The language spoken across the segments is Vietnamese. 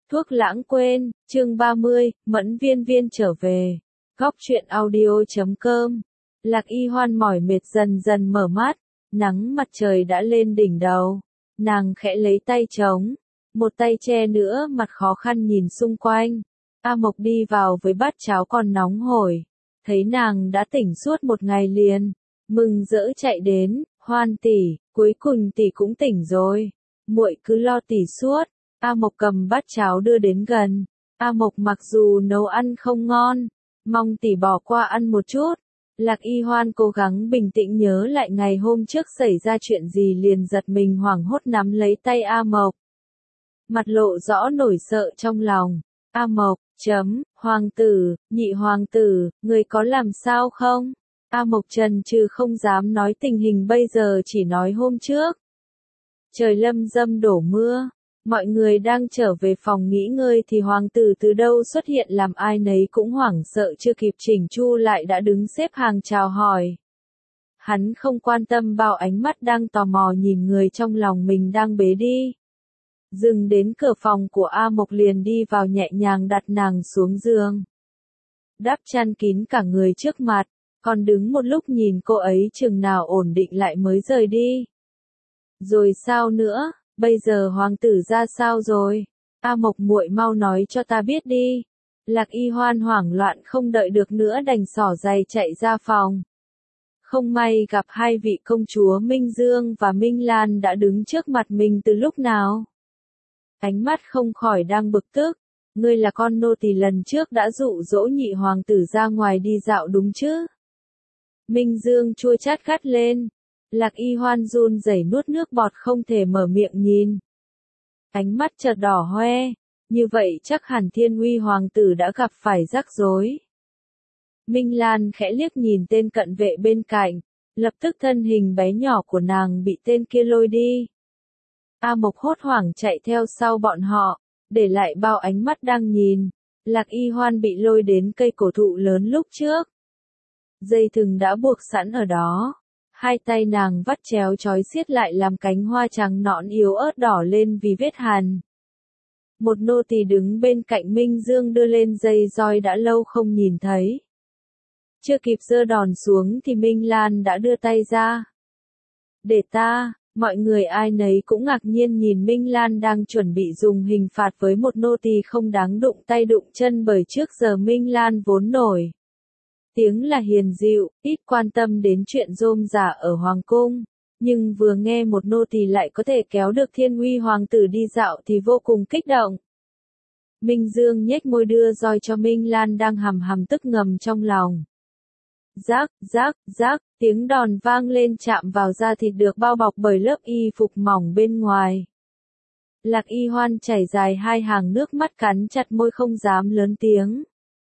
Thuốc lãng quên, chương 30, Mẫn Viên Viên trở về. Góc truyện audio.com. Lạc Y Hoan mỏi mệt dần dần mở mắt, nắng mặt trời đã lên đỉnh đầu. Nàng khẽ lấy tay trống, một tay che nữa mặt khó khăn nhìn xung quanh. A Mộc đi vào với bát cháo còn nóng hổi, thấy nàng đã tỉnh suốt một ngày liền, mừng rỡ chạy đến, Hoan tỷ, cuối cùng tỷ cũng tỉnh rồi, muội cứ lo tỷ suốt. A Mộc cầm bát cháo đưa đến gần. A Mộc mặc dù nấu ăn không ngon, mong tỷ bỏ qua ăn một chút. Lạc Y Hoan cố gắng bình tĩnh nhớ lại ngày hôm trước xảy ra chuyện gì liền giật mình hoảng hốt nắm lấy tay A Mộc. Mặt lộ rõ nổi sợ trong lòng. A Mộc, hoàng tử, nhị hoàng tử, người có làm sao không? A Mộc trần trừ không dám nói tình hình bây giờ, chỉ nói hôm trước. Trời lâm dâm đổ mưa. Mọi người đang trở về phòng nghỉ ngơi thì hoàng tử từ đâu xuất hiện làm ai nấy cũng hoảng sợ, chưa kịp chỉnh chu lại đã đứng xếp hàng chào hỏi. Hắn không quan tâm bao ánh mắt đang tò mò nhìn người trong lòng mình đang bế đi. Dừng đến cửa phòng của A Mộc liền đi vào nhẹ nhàng đặt nàng xuống giường. Đắp chăn kín cả người trước mặt, còn đứng một lúc nhìn cô ấy chừng nào ổn định lại mới rời đi. Rồi sao nữa? Bây giờ hoàng tử ra sao rồi? A Mộc muội mau nói cho ta biết đi. Lạc Y Hoan hoảng loạn không đợi được nữa đành xỏ giày chạy ra phòng. Không may gặp hai vị công chúa Minh Dương và Minh Lan đã đứng trước mặt mình từ lúc nào. Ánh mắt không khỏi đang bực tức. Ngươi là con nô tỳ lần trước đã dụ dỗ nhị hoàng tử ra ngoài đi dạo đúng chứ? Minh Dương chua chát gắt lên. Lạc Y Hoan run rẩy nuốt nước bọt không thể mở miệng nhìn. Ánh mắt chợt đỏ hoe, như vậy chắc hẳn Thiên Uy hoàng tử đã gặp phải rắc rối. Minh Lan khẽ liếc nhìn tên cận vệ bên cạnh, lập tức thân hình bé nhỏ của nàng bị tên kia lôi đi. A Mộc hốt hoảng chạy theo sau bọn họ, để lại bao ánh mắt đang nhìn. Lạc Y Hoan bị lôi đến cây cổ thụ lớn lúc trước. Dây thừng đã buộc sẵn ở đó. Hai tay nàng vắt chéo trói xiết lại làm cánh hoa trắng nõn yếu ớt đỏ lên vì vết hằn. Một nô tỳ đứng bên cạnh Minh Dương đưa lên dây roi đã lâu không nhìn thấy. Chưa kịp giơ đòn xuống thì Minh Lan đã đưa tay ra. Để ta, mọi người ai nấy cũng ngạc nhiên nhìn Minh Lan đang chuẩn bị dùng hình phạt với một nô tỳ không đáng đụng tay đụng chân, bởi trước giờ Minh Lan vốn nổi tiếng là hiền dịu, ít quan tâm đến chuyện rôm rả ở hoàng cung, nhưng vừa nghe một nô tỳ lại có thể kéo được Thiên Uy hoàng tử đi dạo thì vô cùng kích động. Minh Dương nhếch môi đưa roi cho Minh Lan đang hầm hầm tức ngầm trong lòng. Rác, rác, rác, tiếng đòn vang lên chạm vào da thịt được bao bọc bởi lớp y phục mỏng bên ngoài. Lạc Y Hoan chảy dài hai hàng nước mắt cắn chặt môi không dám lớn tiếng.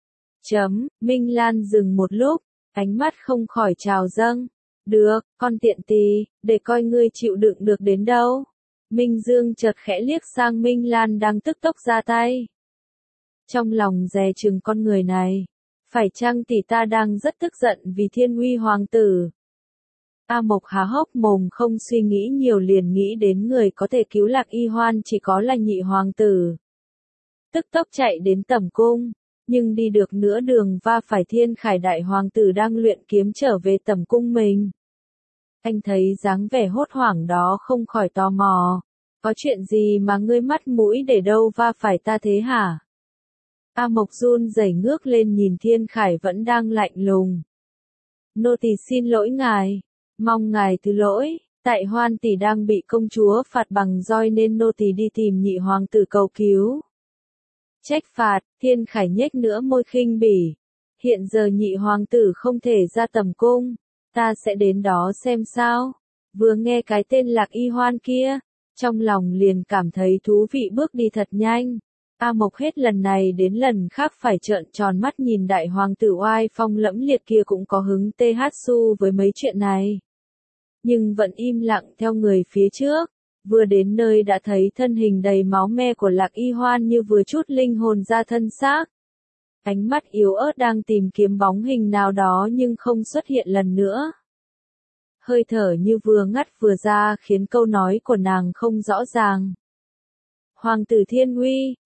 Minh Lan dừng một lúc, ánh mắt không khỏi trào dâng. Được, con tiện tỳ, để coi ngươi chịu đựng được đến đâu. Minh Dương chợt khẽ liếc sang Minh Lan đang tức tốc ra tay. Trong lòng dè chừng con người này. Phải chăng tỷ ta đang rất tức giận vì Thiên Uy hoàng tử? A Mộc há hốc mồm không suy nghĩ nhiều liền nghĩ đến người có thể cứu Lạc Y Hoan chỉ có là nhị hoàng tử. Tức tốc chạy đến tẩm cung. Nhưng đi được nửa đường va phải Thiên Khải đại hoàng tử đang luyện kiếm trở về tẩm cung mình. Anh thấy dáng vẻ hốt hoảng đó không khỏi tò mò. Có chuyện gì mà ngươi mắt mũi để đâu va phải ta thế hả? A Mộc run rẩy ngước lên nhìn Thiên Khải vẫn đang lạnh lùng. Nô tỳ xin lỗi ngài. Mong ngài thứ lỗi. Tại Hoan tỷ đang bị công chúa phạt bằng roi nên nô tỳ đi tìm nhị hoàng tử cầu cứu. Trách phạt, Thiên Khải nhếch nữa môi khinh bỉ. Hiện giờ nhị hoàng tử không thể ra tẩm cung, ta sẽ đến đó xem sao. Vừa nghe cái tên Lạc Y Hoan kia, trong lòng liền cảm thấy thú vị bước đi thật nhanh. A Mộc hết lần này đến lần khác phải trợn tròn mắt nhìn đại hoàng tử oai phong lẫm liệt kia cũng có hứng su với mấy chuyện này. Nhưng vẫn im lặng theo người phía trước. Vừa đến nơi đã thấy thân hình đầy máu me của Lạc Y Hoan như vừa chút linh hồn ra thân xác. Ánh mắt yếu ớt đang tìm kiếm bóng hình nào đó nhưng không xuất hiện lần nữa. Hơi thở như vừa ngắt vừa ra khiến câu nói của nàng không rõ ràng. Hoàng tử Thiên Uy,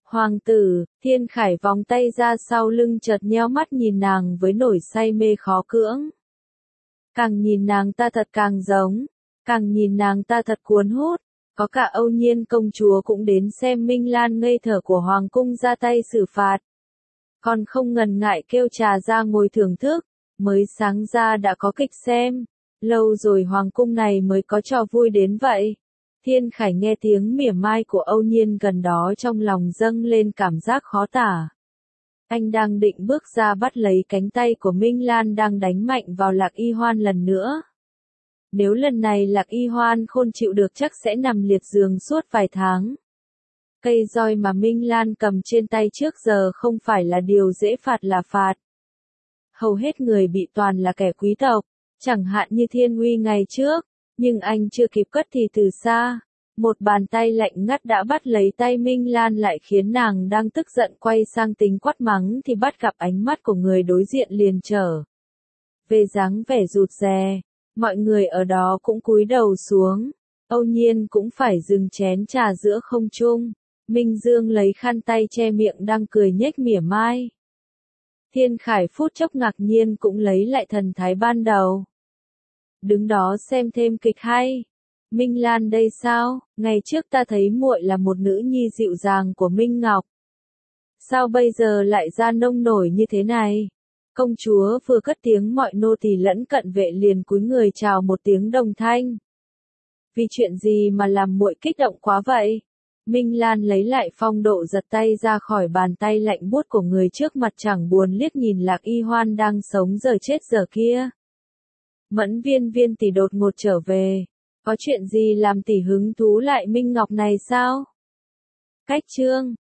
Hoàng tử, Thiên Khải vòng tay ra sau lưng chợt nheo mắt nhìn nàng với nỗi say mê khó cưỡng. Càng nhìn nàng ta thật càng giống, càng nhìn nàng ta thật cuốn hút, có cả Âu Nhiên công chúa cũng đến xem Minh Lan ngây thở của Hoàng cung ra tay xử phạt. Còn không ngần ngại kêu trà ra ngồi thưởng thức, mới sáng ra đã có kịch xem, lâu rồi Hoàng cung này mới có trò vui đến vậy. Thiên Khải nghe tiếng mỉa mai của Âu Nhiên gần đó trong lòng dâng lên cảm giác khó tả. Anh đang định bước ra bắt lấy cánh tay của Minh Lan đang đánh mạnh vào Lạc Y Hoan lần nữa. Nếu lần này Lạc Y Hoan không chịu được chắc sẽ nằm liệt giường suốt vài tháng. Cây roi mà Minh Lan cầm trên tay trước giờ không phải là điều dễ phạt là phạt. Hầu hết người bị toàn là kẻ quý tộc, chẳng hạn như Thiên Uy ngày trước, nhưng anh chưa kịp cất thì từ xa, một bàn tay lạnh ngắt đã bắt lấy tay Minh Lan lại khiến nàng đang tức giận quay sang tính quát mắng thì bắt gặp ánh mắt của người đối diện liền trở về dáng vẻ rụt rè, mọi người ở đó cũng cúi đầu xuống, Âu Nhiên cũng phải dừng chén trà giữa không trung, Minh Dương lấy khăn tay che miệng đang cười nhếch mỉa mai. Thiên Khải phút chốc ngạc nhiên cũng lấy lại thần thái ban đầu. Đứng đó xem thêm kịch hay. Minh Lan đây sao, ngày trước ta thấy muội là một nữ nhi dịu dàng của Minh Ngọc. Sao bây giờ lại ra nông nổi như thế này? Công chúa vừa cất tiếng mọi nô tỳ lẫn cận vệ liền cúi người chào một tiếng đồng thanh. Vì chuyện gì mà làm muội kích động quá vậy? Minh Lan lấy lại phong độ giật tay ra khỏi bàn tay lạnh buốt của người trước mặt chẳng buồn liếc nhìn Lạc Y Hoan đang sống giờ chết giờ kia. Mẫn Viên Viên tỷ đột ngột trở về. Có chuyện gì làm tỷ hứng thú lại Minh Ngọc này sao? Cách chương